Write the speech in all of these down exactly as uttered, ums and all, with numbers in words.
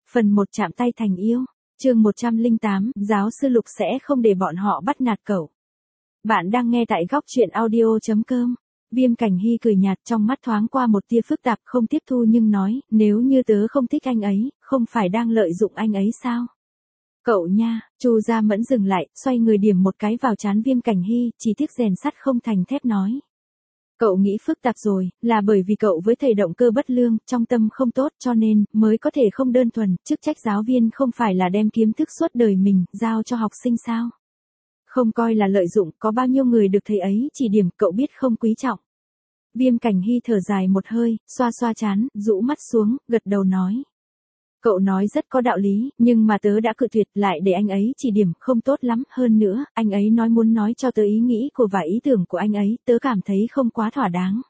Phần một chạm tay thành yêu. Chương một trăm lẻ tám, giáo sư Lục sẽ không để bọn họ bắt nạt cậu. Bạn đang nghe tại góc truyện audio chấm com. Viêm Cảnh Hy cười nhạt, trong mắt thoáng qua một tia phức tạp, không tiếp thu nhưng nói, nếu như tớ không thích anh ấy, không phải đang lợi dụng anh ấy sao? Cậu nha. Chu Gia Mẫn dừng lại, xoay người điểm một cái vào trán Viêm Cảnh Hy, chỉ tiếc rèn sắt không thành thép nói. Cậu nghĩ phức tạp rồi, là bởi vì cậu với thầy động cơ bất lương, trong tâm không tốt cho nên, mới có thể không đơn thuần, chức trách giáo viên không phải là đem kiến thức suốt đời mình, giao cho học sinh sao? Không coi là lợi dụng, có bao nhiêu người được thầy ấy chỉ điểm, cậu biết không quý trọng. Viêm Cảnh Hy thở dài một hơi, xoa xoa trán, rũ mắt xuống, gật đầu nói. Cậu nói rất có đạo lý, nhưng mà tớ đã cự tuyệt lại để anh ấy chỉ điểm, không tốt lắm, hơn nữa, anh ấy nói muốn nói cho tớ ý nghĩ của và ý tưởng của anh ấy, tớ cảm thấy không quá thỏa đáng.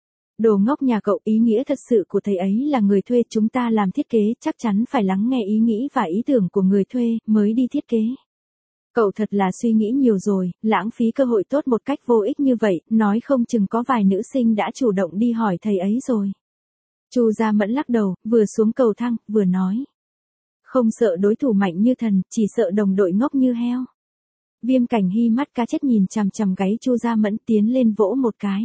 Đồ ngốc nhà cậu, ý nghĩa thật sự của thầy ấy là người thuê, chúng ta làm thiết kế, chắc chắn phải lắng nghe ý nghĩ và ý tưởng của người thuê, mới đi thiết kế. Cậu thật là suy nghĩ nhiều rồi, lãng phí cơ hội tốt một cách vô ích như vậy, nói không chừng có vài nữ sinh đã chủ động đi hỏi thầy ấy rồi. Chu Gia Mẫn lắc đầu, vừa xuống cầu thang, vừa nói. Không sợ đối thủ mạnh như thần, chỉ sợ đồng đội ngốc như heo. Viêm Cảnh Hy mắt cá chết nhìn chằm chằm gáy Chu Gia Mẫn, tiến lên vỗ một cái.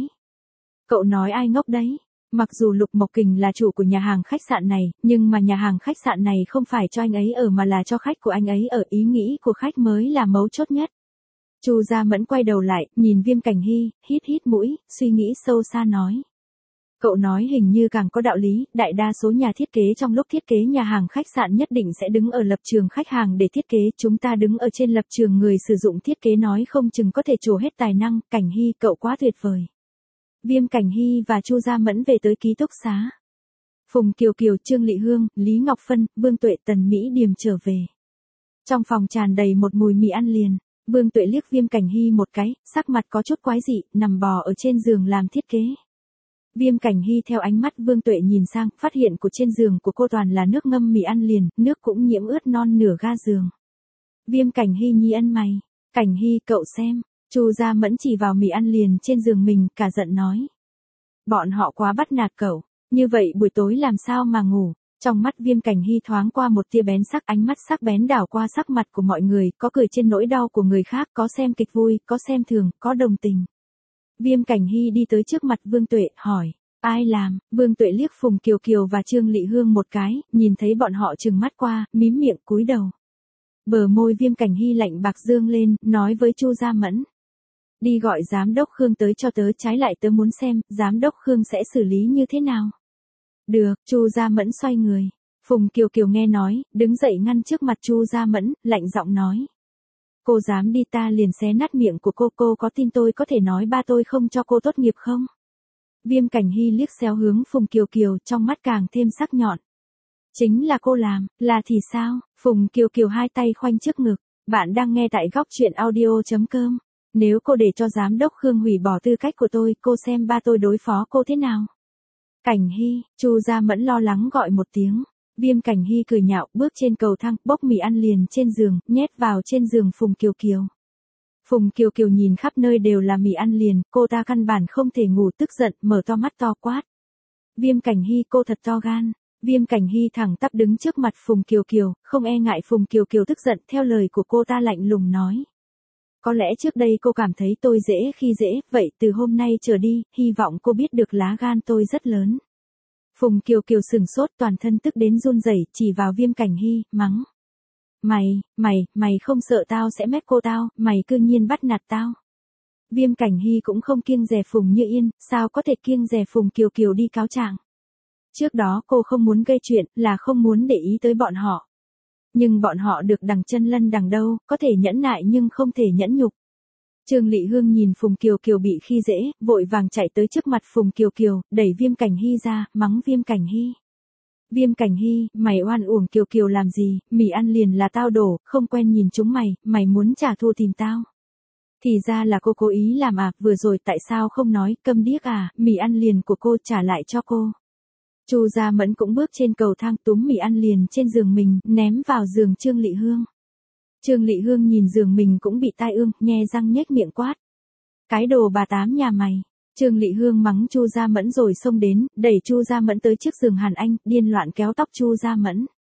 Cậu nói ai ngốc đấy? Mặc dù Lục Mộc Kình là chủ của nhà hàng khách sạn này, nhưng mà nhà hàng khách sạn này không phải cho anh ấy ở mà là cho khách của anh ấy ở, ý nghĩ của khách mới là mấu chốt nhất. Chu Gia Mẫn quay đầu lại, nhìn Viêm Cảnh Hy, hít hít mũi, suy nghĩ sâu xa nói. Cậu nói hình như càng có đạo lý, đại đa số nhà thiết kế trong lúc thiết kế nhà hàng khách sạn nhất định sẽ đứng ở lập trường khách hàng để thiết kế, chúng ta đứng ở trên lập trường người sử dụng thiết kế nói không chừng có thể trổ hết tài năng, Cảnh Hy cậu quá tuyệt vời. Viêm Cảnh Hy và Chu Gia Mẫn về tới ký túc xá. Phùng Kiều Kiều, Trương Lị Hương, Lý Ngọc Phân, Vương Tuệ, Tần Mỹ Điềm trở về. Trong phòng tràn đầy một mùi mì ăn liền, Vương Tuệ liếc Viêm Cảnh Hy một cái, sắc mặt có chút quái dị, nằm bò ở trên giường làm thiết kế. Viêm Cảnh Hy theo ánh mắt Vương Tuệ nhìn sang, phát hiện của trên giường của cô toàn là nước ngâm mì ăn liền, nước cũng nhiễm ướt non nửa ga giường. Viêm Cảnh Hy nhi ân mày, Cảnh Hy cậu xem, Chu Gia Mẫn chỉ vào mì ăn liền trên giường mình, cả giận nói. Bọn họ quá bắt nạt cậu, như vậy buổi tối làm sao mà ngủ. Trong mắt Viêm Cảnh Hy thoáng qua một tia bén sắc, ánh mắt sắc bén đảo qua sắc mặt của mọi người, có cười trên nỗi đau của người khác, có xem kịch vui, có xem thường, có đồng tình. Viêm Cảnh Hy đi tới trước mặt Vương Tuệ, hỏi, ai làm? Vương Tuệ liếc Phùng Kiều Kiều và Trương Lị Hương một cái, nhìn thấy bọn họ trừng mắt qua, mím miệng cúi đầu. Bờ môi Viêm Cảnh Hy lạnh bạc dương lên, nói với Chu Gia Mẫn. Đi gọi giám đốc Khương tới cho tớ, trái lại tớ muốn xem, giám đốc Khương sẽ xử lý như thế nào. Được, Chu Gia Mẫn xoay người. Phùng Kiều Kiều nghe nói, đứng dậy ngăn trước mặt Chu Gia Mẫn, lạnh giọng nói. Cô dám đi ta liền xé nát miệng của cô, cô có tin tôi có thể nói ba tôi không cho cô tốt nghiệp không? Viêm Cảnh Hy liếc xéo hướng Phùng Kiều Kiều, trong mắt càng thêm sắc nhọn. Chính là cô làm, là thì sao? Phùng Kiều Kiều hai tay khoanh trước ngực, bạn đang nghe tại góc truyện audio chấm com. Nếu cô để cho giám đốc Khương hủy bỏ tư cách của tôi, cô xem ba tôi đối phó cô thế nào? Cảnh Hy, Chu Gia Mẫn lo lắng gọi một tiếng. Viêm Cảnh Hy cười nhạo, bước trên cầu thang, bốc mì ăn liền trên giường, nhét vào trên giường Phùng Kiều Kiều. Phùng Kiều Kiều nhìn khắp nơi đều là mì ăn liền, cô ta căn bản không thể ngủ, tức giận, mở to mắt to quát. Viêm Cảnh Hy cô thật to gan. Viêm Cảnh Hy thẳng tắp đứng trước mặt Phùng Kiều Kiều, không e ngại Phùng Kiều Kiều tức giận, theo lời của cô ta lạnh lùng nói. Có lẽ trước đây cô cảm thấy tôi dễ khi dễ, vậy từ hôm nay trở đi, hy vọng cô biết được lá gan tôi rất lớn. Phùng Kiều Kiều sừng sốt, toàn thân tức đến run rẩy, chỉ vào Viêm Cảnh Hy, mắng. Mày, mày, mày không sợ tao sẽ mép cô tao, mày cư nhiên bắt nạt tao. Viêm Cảnh Hy cũng không kiêng dè Phùng Như Yên, sao có thể kiêng dè Phùng Kiều Kiều đi cáo trạng. Trước đó cô không muốn gây chuyện, là không muốn để ý tới bọn họ. Nhưng bọn họ được đằng chân lân đằng đâu, có thể nhẫn nại nhưng không thể nhẫn nhục. Trương Lị Hương nhìn Phùng Kiều Kiều bị khi dễ, vội vàng chạy tới trước mặt Phùng Kiều Kiều, đẩy Viêm Cảnh Hy ra, mắng Viêm Cảnh Hy. Viêm Cảnh Hy, mày oan uổng Kiều Kiều làm gì, mì ăn liền là tao đổ, không quen nhìn chúng mày, mày muốn trả thù tìm tao. Thì ra là cô cố ý làm à, vừa rồi tại sao không nói, câm điếc à, mì ăn liền của cô trả lại cho cô. Chu Gia Mẫn cũng bước trên cầu thang, túm mì ăn liền trên giường mình, ném vào giường Trương Lị Hương. Trương Lị Hương nhìn giường mình cũng bị tai ương, nhe răng nhếch miệng quát. Cái đồ bà tám nhà mày. Trương Lị Hương mắng Chu Gia Mẫn rồi xông đến, đẩy Chu Gia Mẫn tới trước giường Hàn Anh, điên loạn kéo tóc Chu Gia Mẫn.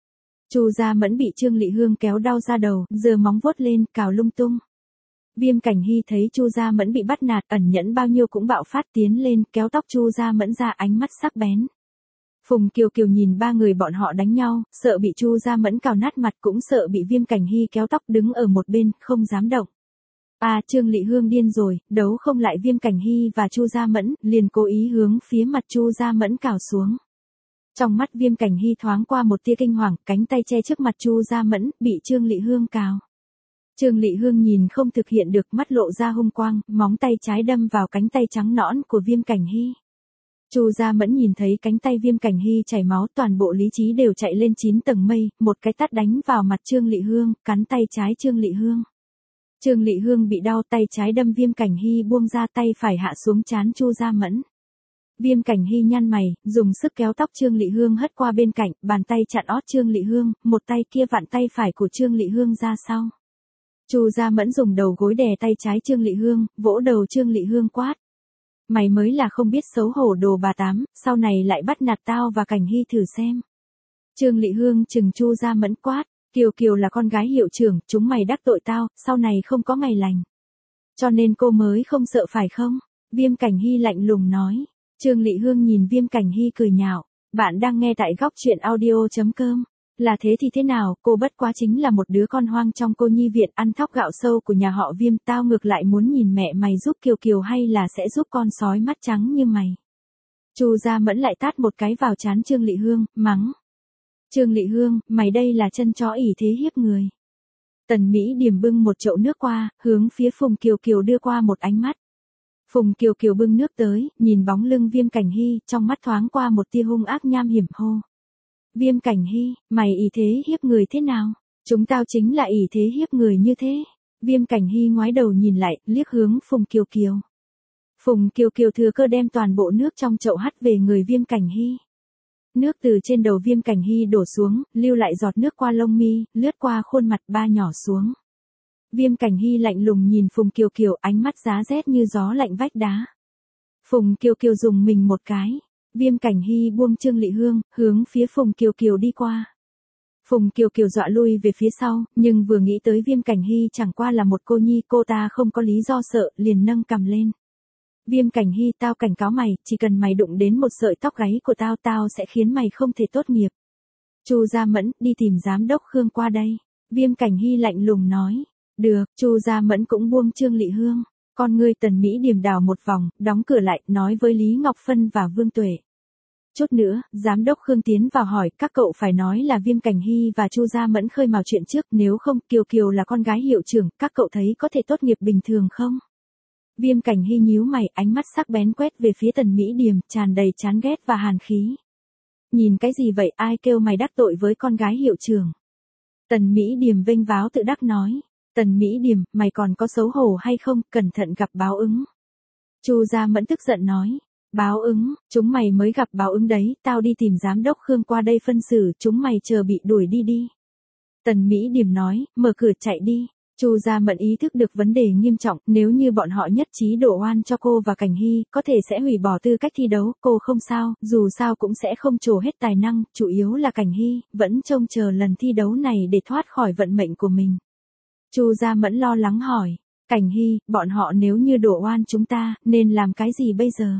Chu Gia Mẫn bị Trương Lệ Hương kéo đau ra đầu, giơ móng vuốt lên, cào lung tung. Viêm Cảnh Hy thấy Chu Gia Mẫn bị bắt nạt, ẩn nhẫn bao nhiêu cũng bạo phát tiến lên, kéo tóc Chu Gia Mẫn ra, ánh mắt sắc bén. Phùng Kiều Kiều nhìn ba người bọn họ đánh nhau, sợ bị Chu Gia Mẫn cào nát mặt, cũng sợ bị Viêm Cảnh Hy kéo tóc, đứng ở một bên, không dám động. À, Trương Lệ Hương điên rồi, đấu không lại Viêm Cảnh Hy và Chu Gia Mẫn, liền cố ý hướng phía mặt Chu Gia Mẫn cào xuống. Trong mắt Viêm Cảnh Hy thoáng qua một tia kinh hoàng, cánh tay che trước mặt Chu Gia Mẫn, bị Trương Lệ Hương cào. Trương Lệ Hương nhìn không thực hiện được, mắt lộ ra hung quang, móng tay trái đâm vào cánh tay trắng nõn của Viêm Cảnh Hy. Chu Gia Mẫn nhìn thấy cánh tay Viêm Cảnh Hy chảy máu, toàn bộ lý trí đều chạy lên chín tầng mây, một cái tát đánh vào mặt Trương Lệ Hương, cắn tay trái Trương Lệ Hương. Trương Lệ Hương bị đau, tay trái đâm, Viêm Cảnh Hy buông ra, tay phải hạ xuống trán Chu Gia Mẫn. Viêm Cảnh Hy nhăn mày, dùng sức kéo tóc Trương Lệ Hương hất qua bên cạnh, bàn tay chặn ót Trương Lệ Hương, một tay kia vặn tay phải của Trương Lệ Hương ra sau. Chu Gia Mẫn dùng đầu gối đè tay trái Trương Lệ Hương, vỗ đầu Trương Lệ Hương quát. Mày mới là không biết xấu hổ đồ bà tám, sau này lại bắt nạt tao và Cảnh Hy thử xem. Trương Lệ Hương chừng Chu Gia Mẫn quát, Kiều Kiều là con gái hiệu trưởng, chúng mày đắc tội tao, sau này không có ngày lành. Cho nên cô mới không sợ phải không? Viêm Cảnh Hy lạnh lùng nói. Trương Lệ Hương nhìn Viêm Cảnh Hy cười nhạo, bạn đang nghe tại góc truyện audio chấm com. Là thế thì thế nào, cô bất quá chính là một đứa con hoang trong cô nhi viện, ăn thóc gạo sâu của nhà họ Viêm, tao ngược lại muốn nhìn mẹ mày giúp Kiều Kiều hay là sẽ giúp con sói mắt trắng như mày. Chu Gia Mẫn lại tát một cái vào trán Trương Lệ Hương, mắng. Trương Lệ Hương, mày đây là chân chó ỷ thế hiếp người. Tần Mỹ Điềm bưng một chậu nước qua, hướng phía Phùng Kiều Kiều đưa qua một ánh mắt. Phùng Kiều Kiều bưng nước tới, nhìn bóng lưng Viêm Cảnh Hy, trong mắt thoáng qua một tia hung ác nham hiểm, hô. Viêm Cảnh Hy, mày ỷ thế hiếp người thế nào? Chúng tao chính là ỷ thế hiếp người như thế. Viêm Cảnh Hy ngoái đầu nhìn lại, liếc hướng Phùng Kiều Kiều. Phùng Kiều Kiều thừa cơ đem toàn bộ nước trong chậu hắt về người Viêm Cảnh Hy. Nước từ trên đầu Viêm Cảnh Hy đổ xuống, lưu lại giọt nước qua lông mi, lướt qua khuôn mặt, ba nhỏ xuống. Viêm Cảnh Hy lạnh lùng nhìn Phùng Kiều Kiều, ánh mắt giá rét như gió lạnh vách đá. Phùng Kiều Kiều dùng mình một cái. Viêm Cảnh Hy buông Trương Lệ Hương, hướng phía Phùng Kiều Kiều đi qua. Phùng Kiều Kiều dọa lui về phía sau, nhưng vừa nghĩ tới Viêm Cảnh Hy chẳng qua là một cô nhi, cô ta không có lý do sợ, liền nâng cằm lên. Viêm Cảnh Hy, tao cảnh cáo mày, chỉ cần mày đụng đến một sợi tóc gáy của tao, tao sẽ khiến mày không thể tốt nghiệp. Chu Gia Mẫn, đi tìm giám đốc Khương qua đây. Viêm Cảnh Hy lạnh lùng nói. Được, Chu Gia Mẫn cũng buông Trương Lệ Hương. Con ngươi Tần Mỹ Điềm đảo một vòng, đóng cửa lại, nói với Lý Ngọc Phân và Vương Tuệ. Chút nữa, giám đốc Khương tiến vào hỏi, các cậu phải nói là Viêm Cảnh Hy và Chu Gia Mẫn khơi mào chuyện trước, nếu không, Kiều Kiều là con gái hiệu trưởng, các cậu thấy có thể tốt nghiệp bình thường không? Viêm Cảnh Hy nhíu mày, ánh mắt sắc bén quét về phía Tần Mỹ Điềm, tràn đầy chán ghét và hàn khí. Nhìn cái gì vậy, ai kêu mày đắc tội với con gái hiệu trưởng? Tần Mỹ Điềm vênh váo tự đắc nói. Tần Mỹ Điềm, mày còn có xấu hổ hay không, cẩn thận gặp báo ứng. Chu Gia Mẫn tức giận nói. Báo ứng, chúng mày mới gặp báo ứng đấy, tao đi tìm giám đốc Khương qua đây phân xử, chúng mày chờ bị đuổi đi đi. Tần Mỹ Điềm nói, mở cửa chạy đi. Chu Gia Mẫn ý thức được vấn đề nghiêm trọng, nếu như bọn họ nhất trí đổ oan cho cô và Cảnh Hy, có thể sẽ hủy bỏ tư cách thi đấu, cô không sao, dù sao cũng sẽ không trổ hết tài năng, chủ yếu là Cảnh Hy, vẫn trông chờ lần thi đấu này để thoát khỏi vận mệnh của mình. Chu Gia Mẫn lo lắng hỏi, Cảnh Hy, bọn họ nếu như đổ oan chúng ta, nên làm cái gì bây giờ?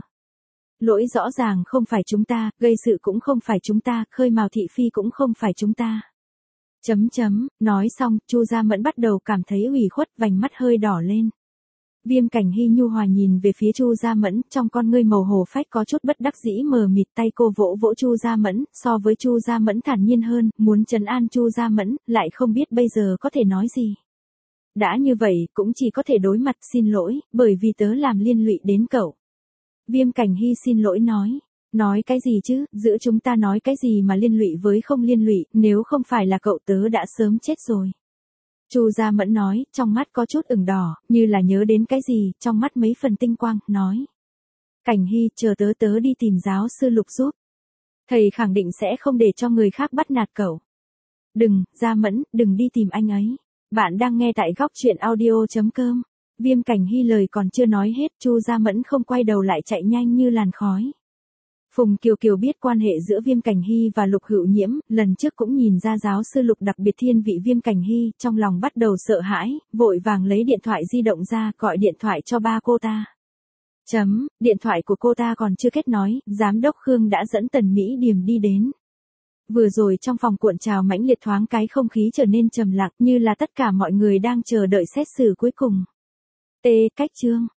Lỗi rõ ràng không phải chúng ta, gây sự cũng không phải chúng ta, khơi mào thị phi cũng không phải chúng ta. Chấm chấm, nói xong, Chu Gia Mẫn bắt đầu cảm thấy ủy khuất, vành mắt hơi đỏ lên. Viêm Cảnh Hy nhu hòa nhìn về phía Chu Gia Mẫn, trong con ngươi màu hồ phách có chút bất đắc dĩ mờ mịt, tay cô vỗ vỗ Chu Gia Mẫn, so với Chu Gia Mẫn thản nhiên hơn, muốn trấn an Chu Gia Mẫn, lại không biết bây giờ có thể nói gì. Đã như vậy, cũng chỉ có thể đối mặt xin lỗi, bởi vì tớ làm liên lụy đến cậu. Viêm Cảnh Hy xin lỗi nói. Nói cái gì chứ, giữa chúng ta nói cái gì mà liên lụy với không liên lụy, nếu không phải là cậu tớ đã sớm chết rồi. Chu Gia Mẫn nói, trong mắt có chút ửng đỏ, như là nhớ đến cái gì, trong mắt mấy phần tinh quang, nói. Cảnh Hy, chờ tớ tớ đi tìm giáo sư Lục giúp. Thầy khẳng định sẽ không để cho người khác bắt nạt cậu. Đừng, Gia Mẫn, đừng đi tìm anh ấy. Bạn đang nghe tại góc truyện audio chấm com. Viêm Cảnh Hy lời còn chưa nói hết, Chu Gia Mẫn không quay đầu lại chạy nhanh như làn khói. Phùng Kiều Kiều biết quan hệ giữa Viêm Cảnh Hy và Lục Hữu Nhiễm, lần trước cũng nhìn ra giáo sư Lục đặc biệt thiên vị Viêm Cảnh Hy, trong lòng bắt đầu sợ hãi, vội vàng lấy điện thoại di động ra, gọi điện thoại cho ba cô ta. Chấm, điện thoại của cô ta còn chưa kết nối, giám đốc Khương đã dẫn Tần Mỹ Điềm đi đến. Vừa rồi trong phòng cuộn trào mãnh liệt thoáng cái không khí trở nên trầm lặng như là tất cả mọi người đang chờ đợi xét xử cuối cùng. T. Cách chương